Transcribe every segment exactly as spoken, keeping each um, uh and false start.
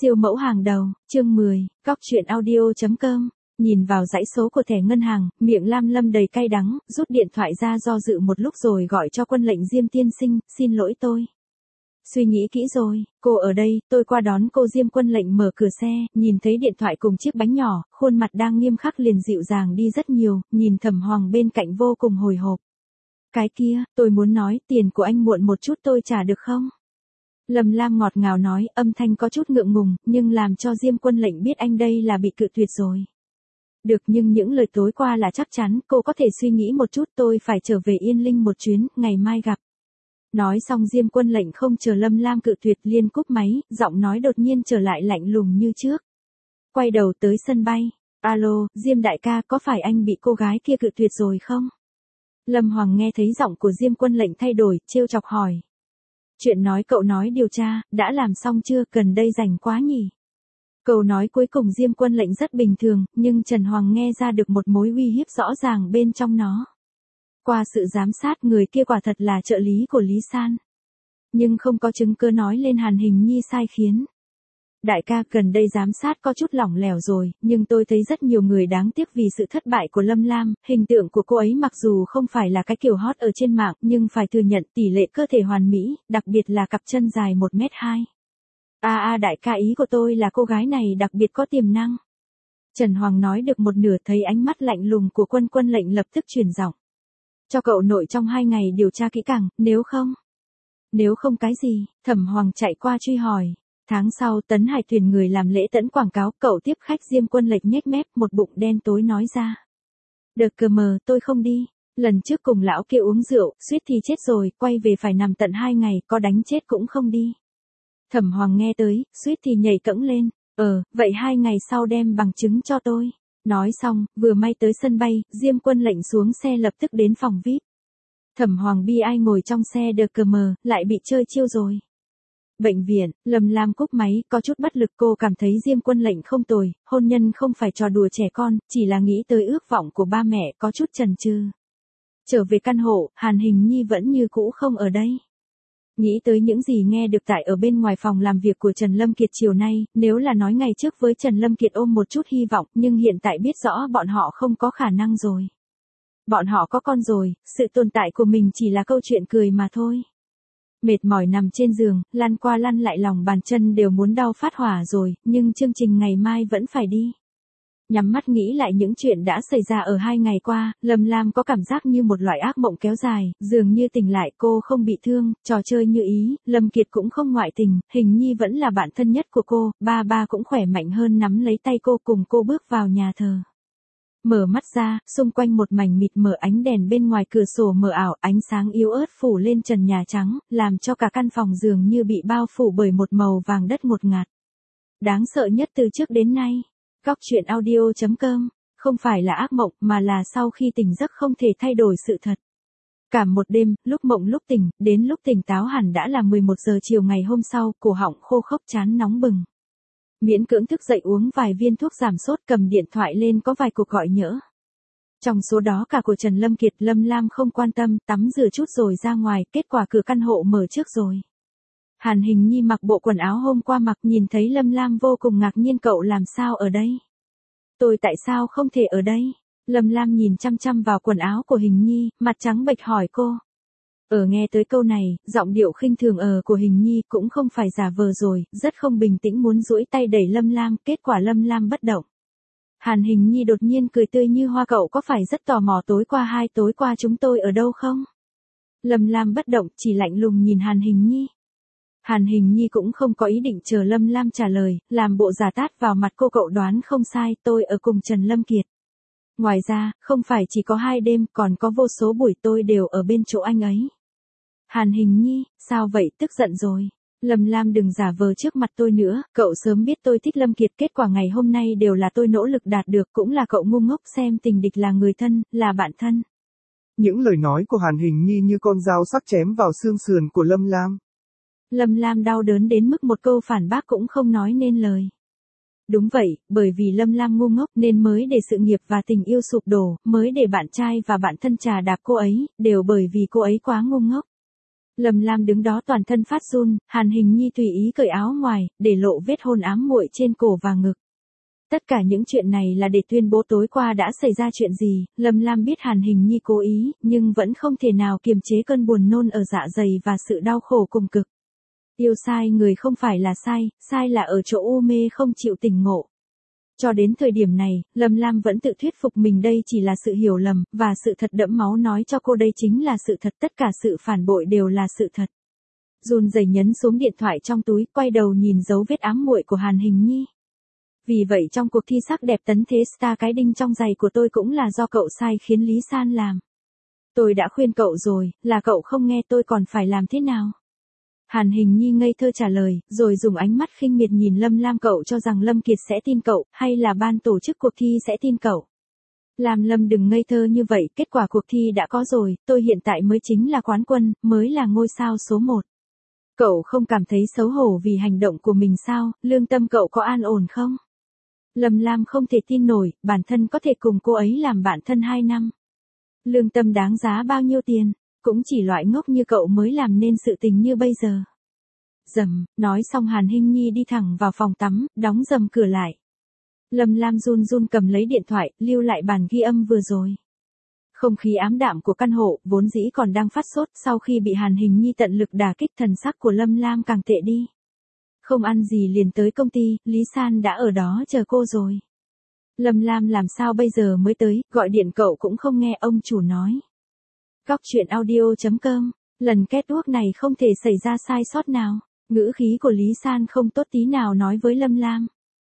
Siêu mẫu hàng đầu, chương mười, Cóc truyện audio chấm com. Nhìn vào dãy số của thẻ ngân hàng, miệng Lam Lâm đầy cay đắng, rút điện thoại ra do dự một lúc rồi gọi cho Quân Lệnh Diêm tiên sinh, xin lỗi tôi. Suy nghĩ kỹ rồi, cô ở đây, tôi qua đón cô. Diêm Quân Lệnh mở cửa xe, nhìn thấy điện thoại cùng chiếc bánh nhỏ, khuôn mặt đang nghiêm khắc liền dịu dàng đi rất nhiều, nhìn Thẩm Hoàng bên cạnh vô cùng hồi hộp. Cái kia, tôi muốn nói, tiền của anh muộn một chút tôi trả được không? Lâm Lam ngọt ngào nói, âm thanh có chút ngượng ngùng, nhưng làm cho Diêm Quân Lệnh biết anh đây là bị cự tuyệt rồi. Được, nhưng những lời tối qua là chắc chắn, cô có thể suy nghĩ một chút, tôi phải trở về Yên Linh một chuyến, ngày mai gặp. Nói xong Diêm Quân Lệnh không chờ Lâm Lam cự tuyệt liền cúp máy, giọng nói đột nhiên trở lại lạnh lùng như trước. Quay đầu tới sân bay, alo, Diêm đại ca, có phải anh bị cô gái kia cự tuyệt rồi không? Lâm Hoàng nghe thấy giọng của Diêm Quân Lệnh thay đổi, trêu chọc hỏi. Chuyện nói cậu nói điều tra, đã làm xong chưa, gần đây rảnh quá nhỉ? Câu nói cuối cùng Diêm Quân Lệnh rất bình thường, nhưng Trần Hoàng nghe ra được một mối uy hiếp rõ ràng bên trong nó. Qua sự giám sát, người kia quả thật là trợ lý của Lý San. Nhưng không có chứng cứ nói lên Hàn Hình Nhi sai khiến. Đại ca, gần đây giám sát có chút lỏng lẻo rồi, nhưng tôi thấy rất nhiều người đáng tiếc vì sự thất bại của Lâm Lam, hình tượng của cô ấy mặc dù không phải là cái kiểu hot ở trên mạng, nhưng phải thừa nhận tỷ lệ cơ thể hoàn mỹ, đặc biệt là cặp chân dài một mét hai. A a đại ca, ý của tôi là cô gái này đặc biệt có tiềm năng. Trần Hoàng nói được một nửa thấy ánh mắt lạnh lùng của Quân Quân Lệnh lập tức chuyển giọng. Cho cậu nội trong hai ngày điều tra kỹ càng, nếu không. Nếu không cái gì, Thẩm Hoàng chạy qua truy hỏi. Tháng sau, Tấn Hải tuyển người làm lễ tẫn quảng cáo, cậu tiếp khách. Diêm Quân Lệnh nhếch mép, một bụng đen tối nói ra. Được cờ mờ, tôi không đi. Lần trước cùng lão kia uống rượu, suýt thì chết rồi, quay về phải nằm tận hai ngày, có đánh chết cũng không đi. Thẩm Hoàng nghe tới, suýt thì nhảy cẫng lên. Ờ, vậy hai ngày sau đem bằng chứng cho tôi. Nói xong, vừa may tới sân bay, Diêm Quân Lệnh xuống xe lập tức đến phòng vi ai pi. Thẩm Hoàng bi ai ngồi trong xe đờ cờ mờ, lại bị chơi chiêu rồi. Bệnh viện, Lâm Lam cúp máy, có chút bất lực. Cô cảm thấy Diêm Quân Lệnh không tồi, hôn nhân không phải trò đùa trẻ con, chỉ là nghĩ tới ước vọng của ba mẹ, có chút chần chừ. Trở về căn hộ, Hàn Hình Nhi vẫn như cũ không ở đây. Nghĩ tới những gì nghe được tại ở bên ngoài phòng làm việc của Trần Lâm Kiệt chiều nay, nếu là nói ngày trước với Trần Lâm Kiệt ôm một chút hy vọng, nhưng hiện tại biết rõ bọn họ không có khả năng rồi. Bọn họ có con rồi, sự tồn tại của mình chỉ là câu chuyện cười mà thôi. Mệt mỏi nằm trên giường, lăn qua lăn lại lòng bàn chân đều muốn đau phát hỏa rồi, nhưng chương trình ngày mai vẫn phải đi. Nhắm mắt nghĩ lại những chuyện đã xảy ra ở hai ngày qua, Lâm Lam có cảm giác như một loại ác mộng kéo dài, dường như tỉnh lại cô không bị thương, trò chơi như ý, Lâm Kiệt cũng không ngoại tình, Hình Nhi vẫn là bạn thân nhất của cô, ba ba cũng khỏe mạnh hơn nắm lấy tay cô cùng cô bước vào nhà thờ. Mở mắt ra, xung quanh một mảnh mịt mờ, ánh đèn bên ngoài cửa sổ mờ ảo, ánh sáng yếu ớt phủ lên trần nhà trắng, làm cho cả căn phòng dường như bị bao phủ bởi một màu vàng đất ngột ngạt. Đáng sợ nhất từ trước đến nay. Cóc truyện audio chấm com, không phải là ác mộng mà là sau khi tỉnh giấc không thể thay đổi sự thật. Cả một đêm, lúc mộng lúc tỉnh, đến lúc tỉnh táo hẳn đã là mười một giờ chiều ngày hôm sau, cổ họng khô khốc chán nóng bừng. Miễn cưỡng thức dậy uống vài viên thuốc giảm sốt, cầm điện thoại lên có vài cuộc gọi nhỡ. Trong số đó cả của Trần Lâm Kiệt. Lâm Lam không quan tâm, tắm rửa chút rồi ra ngoài, kết quả cửa căn hộ mở trước rồi. Hàn Hình Nhi mặc bộ quần áo hôm qua mặc, nhìn thấy Lâm Lam vô cùng ngạc nhiên, cậu làm sao ở đây? Tôi tại sao không thể ở đây? Lâm Lam nhìn chăm chăm vào quần áo của Hình Nhi, mặt trắng bệch hỏi cô. Ở nghe tới câu này, giọng điệu khinh thường ờ của Hình Nhi cũng không phải giả vờ rồi, rất không bình tĩnh muốn duỗi tay đẩy Lâm Lam, kết quả Lâm Lam bất động. Hàn Hình Nhi đột nhiên cười tươi như hoa, cậu có phải rất tò mò tối qua hai tối qua chúng tôi ở đâu không? Lâm Lam bất động, chỉ lạnh lùng nhìn Hàn Hình Nhi. Hàn Hình Nhi cũng không có ý định chờ Lâm Lam trả lời, làm bộ giả tát vào mặt cô, cậu đoán không sai, tôi ở cùng Trần Lâm Kiệt. Ngoài ra, không phải chỉ có hai đêm, còn có vô số buổi tôi đều ở bên chỗ anh ấy. Hàn Hình Nhi, sao vậy, tức giận rồi? Lâm Lam đừng giả vờ trước mặt tôi nữa, cậu sớm biết tôi thích Lâm Kiệt, kết quả ngày hôm nay đều là tôi nỗ lực đạt được, cũng là cậu ngu ngốc xem tình địch là người thân, là bạn thân. Những lời nói của Hàn Hình Nhi như con dao sắc chém vào xương sườn của Lâm Lam. Lâm Lam đau đớn đến mức một câu phản bác cũng không nói nên lời. Đúng vậy, bởi vì Lâm Lam ngu ngốc nên mới để sự nghiệp và tình yêu sụp đổ, mới để bạn trai và bạn thân trà đạp cô ấy, đều bởi vì cô ấy quá ngu ngốc. Lâm Lam đứng đó toàn thân phát run, Hàn Hình Nhi tùy ý cởi áo ngoài, để lộ vết hôn ám muội trên cổ và ngực. Tất cả những chuyện này là để tuyên bố tối qua đã xảy ra chuyện gì, Lâm Lam biết Hàn Hình Nhi cố ý, nhưng vẫn không thể nào kiềm chế cơn buồn nôn ở dạ dày và sự đau khổ cùng cực. Yêu sai người không phải là sai, sai là ở chỗ u mê không chịu tỉnh ngộ. Cho đến thời điểm này, Lâm Lam vẫn tự thuyết phục mình đây chỉ là sự hiểu lầm, và sự thật đẫm máu nói cho cô đây chính là sự thật, tất cả sự phản bội đều là sự thật. Run rẩy nhấn xuống điện thoại trong túi, quay đầu nhìn dấu vết ám muội của Hàn Hình Nhi. Vì vậy trong cuộc thi sắc đẹp tấn thế star cái đinh trong giày của tôi cũng là do cậu sai khiến Lý San làm. Tôi đã khuyên cậu rồi, là cậu không nghe, tôi còn phải làm thế nào? Hàn Hình Nhi ngây thơ trả lời, rồi dùng ánh mắt khinh miệt nhìn Lâm Lam, cậu cho rằng Lâm Kiệt sẽ tin cậu, hay là ban tổ chức cuộc thi sẽ tin cậu? Lam Lâm đừng ngây thơ như vậy, kết quả cuộc thi đã có rồi, tôi hiện tại mới chính là quán quân, mới là ngôi sao số một. Cậu không cảm thấy xấu hổ vì hành động của mình sao, lương tâm cậu có an ổn không? Lâm Lam không thể tin nổi, bản thân có thể cùng cô ấy làm bạn thân hai năm. Lương tâm đáng giá bao nhiêu tiền? Cũng chỉ loại ngốc như cậu mới làm nên sự tình như bây giờ. Dầm, nói xong Hàn Hình Nhi đi thẳng vào phòng tắm, đóng dầm cửa lại. Lâm Lam run run cầm lấy điện thoại, lưu lại bản ghi âm vừa rồi. Không khí ám đạm của căn hộ, vốn dĩ còn đang phát sốt, sau khi bị Hàn Hình Nhi tận lực đả kích, thần sắc của Lâm Lam càng tệ đi. Không ăn gì liền tới công ty, Lý San đã ở đó chờ cô rồi. Lâm Lam làm sao bây giờ mới tới, gọi điện cậu cũng không nghe, ông chủ nói. Góc truyện audio chấm com, lần kết ước này không thể xảy ra sai sót nào. Ngữ khí của Lý San không tốt tí nào nói với Lâm Lam.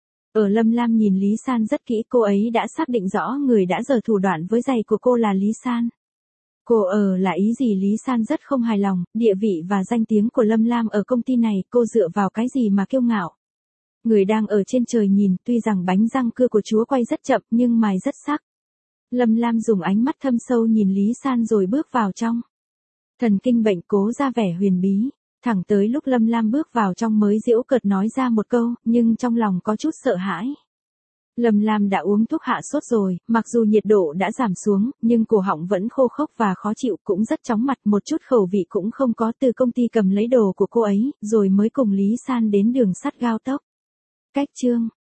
Ở Lâm Lam nhìn Lý San rất kỹ, cô ấy đã xác định rõ người đã giở thủ đoạn với giày của cô là Lý San. Cô ở là ý gì? Lý San rất không hài lòng, địa vị và danh tiếng của Lâm Lam ở công ty này, cô dựa vào cái gì mà kiêu ngạo? Người đang ở trên trời nhìn, tuy rằng bánh răng cưa của chúa quay rất chậm nhưng mài rất sắc. Lâm Lam dùng ánh mắt thâm sâu nhìn Lý San rồi bước vào trong. Thần kinh bệnh cố ra vẻ huyền bí, thẳng tới lúc Lâm Lam bước vào trong mới giễu cợt nói ra một câu, nhưng trong lòng có chút sợ hãi. Lâm Lam đã uống thuốc hạ sốt rồi, mặc dù nhiệt độ đã giảm xuống, nhưng cổ họng vẫn khô khốc và khó chịu, cũng rất chóng mặt, một chút khẩu vị cũng không có. Từ công ty cầm lấy đồ của cô ấy, rồi mới cùng Lý San đến đường sắt cao tốc. Cách chương